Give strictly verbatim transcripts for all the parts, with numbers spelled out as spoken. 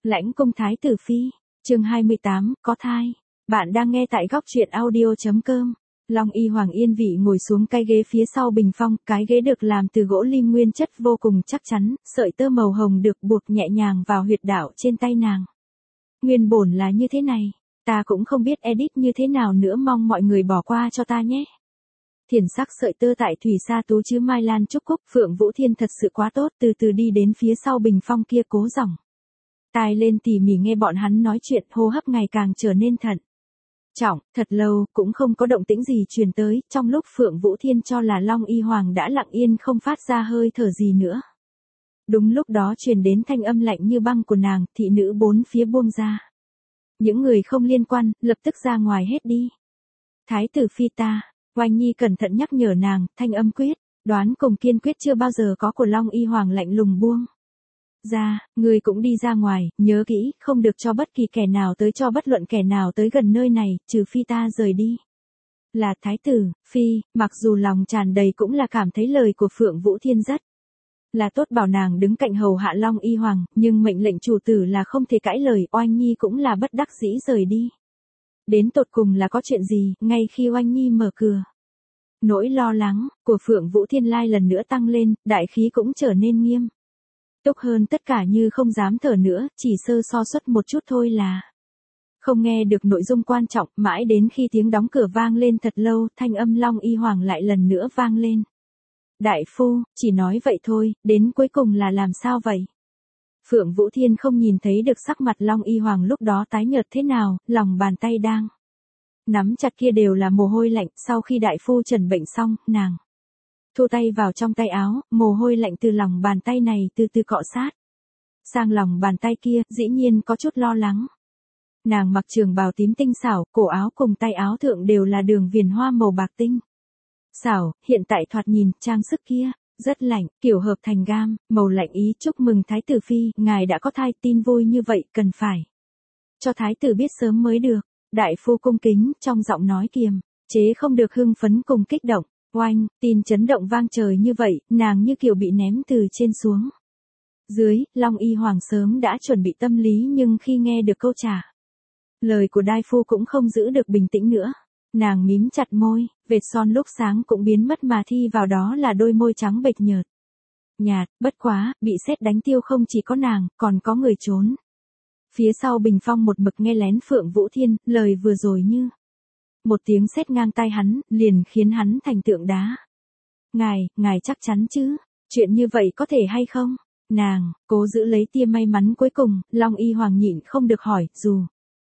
Lãnh cung thái tử phi, chương hai mươi tám, có thai. Bạn đang nghe tại góc truyện audio.com. Long Y Hoàng yên vị ngồi xuống cái ghế phía sau bình phong, cái ghế được làm từ gỗ lim nguyên chất vô cùng chắc chắn, sợi tơ màu hồng được buộc nhẹ nhàng vào huyệt đạo trên tay nàng. Nguyên bổn là như thế này, ta cũng không biết edit như thế nào nữa, mong mọi người bỏ qua cho ta nhé. Thiền sắc sợi tơ tại thủy sa tú chứ Mai Lan Trúc Cúc, Phượng Vũ Thiên thật sự quá tốt, từ từ đi đến phía sau bình phong kia cố dòng tai lên tỉ mỉ nghe bọn hắn nói chuyện, hô hấp ngày càng trở nên thận trọng, thật lâu cũng không có động tĩnh gì truyền tới, trong lúc Phượng Vũ Thiên cho là Long Y Hoàng đã lặng yên không phát ra hơi thở gì nữa. Đúng lúc đó truyền đến thanh âm lạnh như băng của nàng, thị nữ bốn phía buông ra. Những người không liên quan, lập tức ra ngoài hết đi. Thái tử phi ta, Oanh Nhi cẩn thận nhắc nhở nàng, thanh âm quyết, đoán cùng kiên quyết chưa bao giờ có của Long Y Hoàng lạnh lùng buông ra, người cũng đi ra ngoài, nhớ kỹ, không được cho bất kỳ kẻ nào tới cho bất luận kẻ nào tới gần nơi này, trừ phi ta rời đi. Là thái tử, phi, mặc dù lòng tràn đầy cũng là cảm thấy lời của Phượng Vũ Thiên rất là tốt, bảo nàng đứng cạnh hầu hạ Long Y Hoàng, nhưng mệnh lệnh chủ tử là không thể cãi lời, Oanh Nhi cũng là bất đắc dĩ rời đi. Đến tột cùng là có chuyện gì, ngay khi Oanh Nhi mở cửa. Nỗi lo lắng của Phượng Vũ Thiên lai lần nữa tăng lên, đại khí cũng trở nên nghiêm túc hơn, tất cả như không dám thở nữa, chỉ sơ so suất một chút thôi là không nghe được nội dung quan trọng, mãi đến khi tiếng đóng cửa vang lên thật lâu, thanh âm Long Y Hoàng lại lần nữa vang lên. Đại phu, chỉ nói vậy thôi, đến cuối cùng là làm sao vậy? Phượng Vũ Thiên không nhìn thấy được sắc mặt Long Y Hoàng lúc đó tái nhợt thế nào, lòng bàn tay đang nắm chặt kia đều là mồ hôi lạnh, sau khi đại phu trần bệnh xong, nàng thu tay vào trong tay áo, mồ hôi lạnh từ lòng bàn tay này từ từ cọ sát sang lòng bàn tay kia, dĩ nhiên có chút lo lắng. Nàng mặc trường bào tím tinh xảo, cổ áo cùng tay áo thượng đều là đường viền hoa màu bạc tinh xảo, hiện tại thoạt nhìn, trang sức kia rất lạnh, kiểu hợp thành gam, màu lạnh ý. Chúc mừng thái tử phi, ngài đã có thai, tin vui như vậy, cần phải cho thái tử biết sớm mới được. Đại phu cung kính, trong giọng nói kiềm chế không được hưng phấn cùng kích động. Oanh, tin chấn động vang trời như vậy, nàng như kiểu bị ném từ trên xuống dưới. Long Y Hoàng sớm đã chuẩn bị tâm lý, nhưng khi nghe được câu trả lời của đại phu cũng không giữ được bình tĩnh nữa. Nàng mím chặt môi, vệt son lúc sáng cũng biến mất mà thi vào đó là đôi môi trắng bệch nhợt nhạt. Bất quá, bị sét đánh tiêu không chỉ có nàng, còn có người trốn phía sau bình phong một mực nghe lén Phượng Vũ Thiên, lời vừa rồi như một tiếng sét ngang tai hắn, liền khiến hắn thành tượng đá. Ngài, ngài chắc chắn chứ? Chuyện như vậy có thể hay không? Nàng, cố giữ lấy tia may mắn cuối cùng, Long Y Hoàng nhịn không được hỏi, dù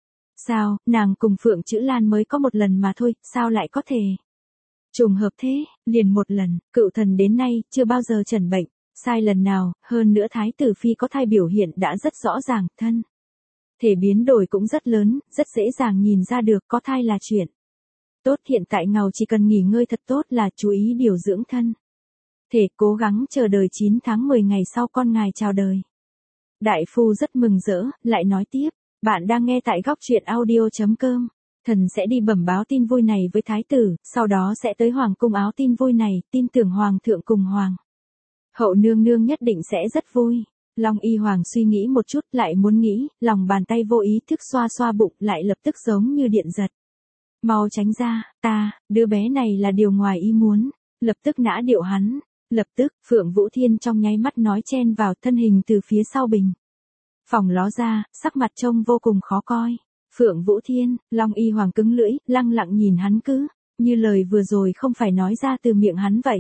sao, nàng cùng Phượng Chữ Lan mới có một lần mà thôi, sao lại có thể trùng hợp thế, liền một lần, cựu thần đến nay, chưa bao giờ trần bệnh, sai lần nào, hơn nữa thái tử phi có thai biểu hiện đã rất rõ ràng, thân thể biến đổi cũng rất lớn, rất dễ dàng nhìn ra được có thai là chuyện tốt. Hiện tại ngài chỉ cần nghỉ ngơi thật tốt là chú ý điều dưỡng thân thể, cố gắng chờ đời chín tháng mười ngày sau con ngài chào đời. Đại phu rất mừng rỡ, lại nói tiếp, bạn đang nghe tại góc truyện audio.com. Thần sẽ đi bẩm báo tin vui này với thái tử, sau đó sẽ tới hoàng cung áo tin vui này, tin tưởng hoàng thượng cùng hoàng hậu nương nương nhất định sẽ rất vui. Long Y Hoàng suy nghĩ một chút, lại muốn nghĩ, lòng bàn tay vô ý thức xoa xoa bụng, lại lập tức giống như điện giật. Mau tránh ra, ta, đứa bé này là điều ngoài ý muốn, lập tức nã điệu hắn. Lập tức, Phượng Vũ Thiên trong nháy mắt nói chen vào, thân hình từ phía sau bình phòng ló ra, sắc mặt trông vô cùng khó coi. Phượng Vũ Thiên, Long Y Hoàng cứng lưỡi, lăng lặng nhìn hắn, cứ như lời vừa rồi không phải nói ra từ miệng hắn vậy.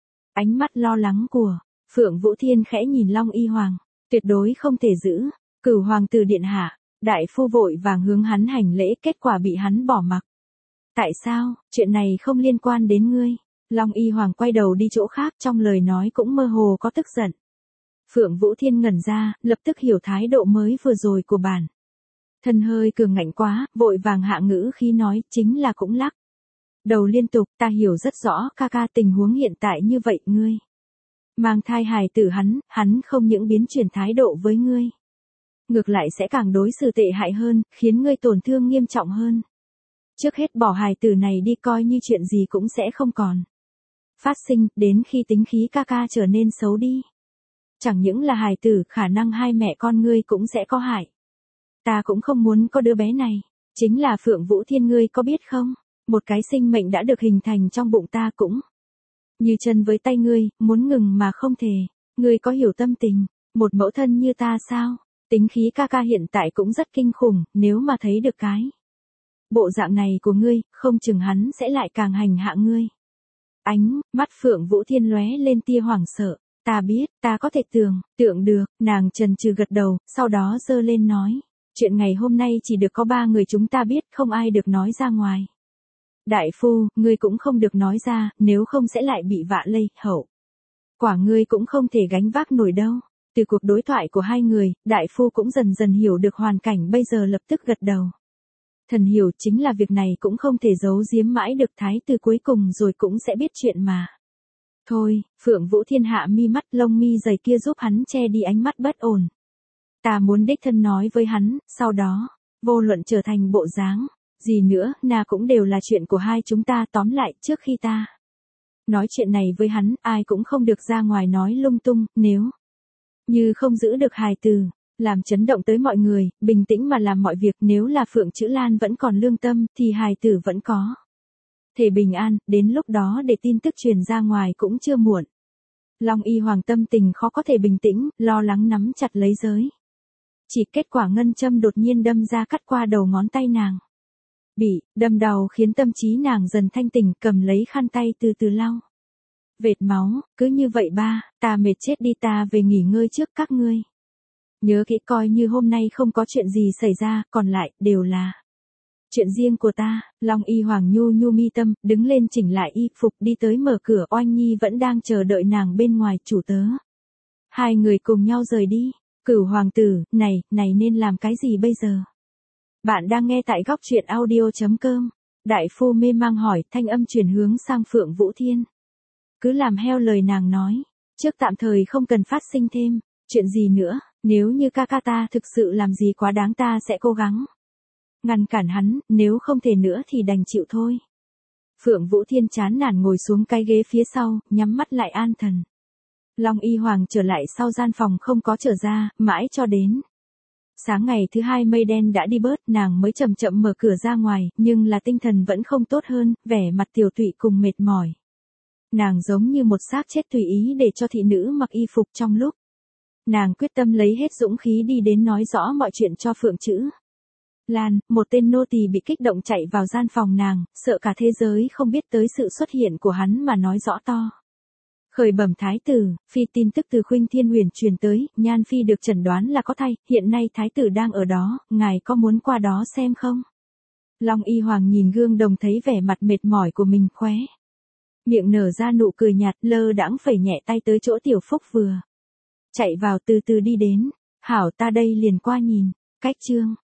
Ánh mắt lo lắng của Phượng Vũ Thiên khẽ nhìn Long Y Hoàng, tuyệt đối không thể giữ. Cửu hoàng tử điện hạ. Đại phu vội vàng hướng hắn hành lễ, kết quả bị hắn bỏ mặc. Tại sao? Chuyện này không liên quan đến ngươi. Long Y Hoàng quay đầu đi chỗ khác, trong lời nói cũng mơ hồ có tức giận. Phượng Vũ Thiên ngẩn ra, lập tức hiểu thái độ mới vừa rồi của bản thân hơi cường ngạnh quá, vội vàng hạ ngữ khi nói, chính là cũng lắc đầu liên tục, ta hiểu rất rõ ca ca tình huống hiện tại như vậy, ngươi mang thai hài tử, hắn, hắn không những biến chuyển thái độ với ngươi, ngược lại sẽ càng đối xử tệ hại hơn, khiến ngươi tổn thương nghiêm trọng hơn. Trước hết bỏ hài tử này đi, coi như chuyện gì cũng sẽ không còn phát sinh, đến khi tính khí ca ca trở nên xấu đi. Chẳng những là hài tử, khả năng hai mẹ con ngươi cũng sẽ có hại. Ta cũng không muốn có đứa bé này. Chính là Phượng Vũ Thiên, ngươi có biết không? Một cái sinh mệnh đã được hình thành trong bụng ta cũng như chân với tay ngươi, muốn ngừng mà không thể. Ngươi có hiểu tâm tình, một mẫu thân như ta sao? Tính khí ca ca hiện tại cũng rất kinh khủng, nếu mà thấy được cái bộ dạng này của ngươi, không chừng hắn sẽ lại càng hành hạ ngươi. Ánh mắt Phượng Vũ Thiên lóe lên tia hoảng sợ. Ta biết, ta có thể tưởng, tượng được, nàng chần chừ gật đầu, sau đó giơ lên nói. Chuyện ngày hôm nay chỉ được có ba người chúng ta biết, không ai được nói ra ngoài. Đại phu, ngươi cũng không được nói ra, nếu không sẽ lại bị vạ lây, hậu quả ngươi cũng không thể gánh vác nổi đâu. Từ cuộc đối thoại của hai người, đại phu cũng dần dần hiểu được hoàn cảnh bây giờ, lập tức gật đầu. Thần hiểu, chính là việc này cũng không thể giấu giếm mãi được, thái tử cuối cùng rồi cũng sẽ biết chuyện mà. Thôi, Phượng Vũ Thiên hạ mi mắt, lông mi dày kia giúp hắn che đi ánh mắt bất ổn. Ta muốn đích thân nói với hắn, sau đó, vô luận trở thành bộ dáng gì nữa, na cũng đều là chuyện của hai chúng ta. Tóm lại, trước khi ta nói chuyện này với hắn, ai cũng không được ra ngoài nói lung tung, nếu như không giữ được hài từ, làm chấn động tới mọi người, bình tĩnh mà làm mọi việc. Nếu là Phượng Chữ Lan vẫn còn lương tâm, thì hài tử vẫn có thể bình an, đến lúc đó để tin tức truyền ra ngoài cũng chưa muộn. Long Y Hoàng tâm tình khó có thể bình tĩnh, lo lắng nắm chặt lấy giới. Chỉ kết quả ngân châm đột nhiên đâm ra, cắt qua đầu ngón tay nàng. Bị đâm đau khiến tâm trí nàng dần thanh tỉnh, cầm lấy khăn tay từ từ lau vệt máu. Cứ như vậy ba, ta mệt chết đi, ta về nghỉ ngơi trước các ngươi. Nhớ kỹ, coi như hôm nay không có chuyện gì xảy ra, còn lại đều là chuyện riêng của ta. Long Y Hoàng nhu nhu mi tâm, đứng lên chỉnh lại y phục, đi tới mở cửa. Oanh Nhi vẫn đang chờ đợi nàng bên ngoài. Chủ tớ. Hai người cùng nhau rời đi. Cửu hoàng tử, này, này nên làm cái gì bây giờ? Bạn đang nghe tại góc truyện audio chấm com. Đại phu mê mang hỏi, thanh âm chuyển hướng sang Phượng Vũ Thiên. Cứ làm theo lời nàng nói. Trước tạm thời không cần phát sinh thêm chuyện gì nữa. Nếu như ca ca ta thực sự làm gì quá đáng, ta sẽ cố gắng ngăn cản hắn, nếu không thể nữa thì đành chịu thôi. Phượng Vũ Thiên chán nản ngồi xuống cái ghế phía sau, nhắm mắt lại an thần. Long Y Hoàng trở lại sau gian phòng không có trở ra, mãi cho đến sáng ngày thứ hai mây đen đã đi bớt, nàng mới chậm chậm mở cửa ra ngoài, nhưng là tinh thần vẫn không tốt hơn, vẻ mặt tiều tụy cùng mệt mỏi. Nàng giống như một xác chết tùy ý để cho thị nữ mặc y phục. Trong lúc nàng quyết tâm lấy hết dũng khí đi đến nói rõ mọi chuyện cho Phượng Chữ Lan, một tên nô tỳ bị kích động chạy vào gian phòng nàng, sợ cả thế giới không biết tới sự xuất hiện của hắn mà nói rõ to. Khởi bẩm thái tử, phi tin tức từ Khuynh Thiên Huyền truyền tới, Nhan phi được chẩn đoán là có thai, hiện nay thái tử đang ở đó, ngài có muốn qua đó xem không? Long Y Hoàng nhìn gương đồng thấy vẻ mặt mệt mỏi của mình, khóe miệng nở ra nụ cười nhạt, lơ đãng phẩy nhẹ tay tới chỗ Tiểu Phúc vừa chạy vào, từ từ đi đến. Hảo, ta đây liền qua nhìn. Cách chương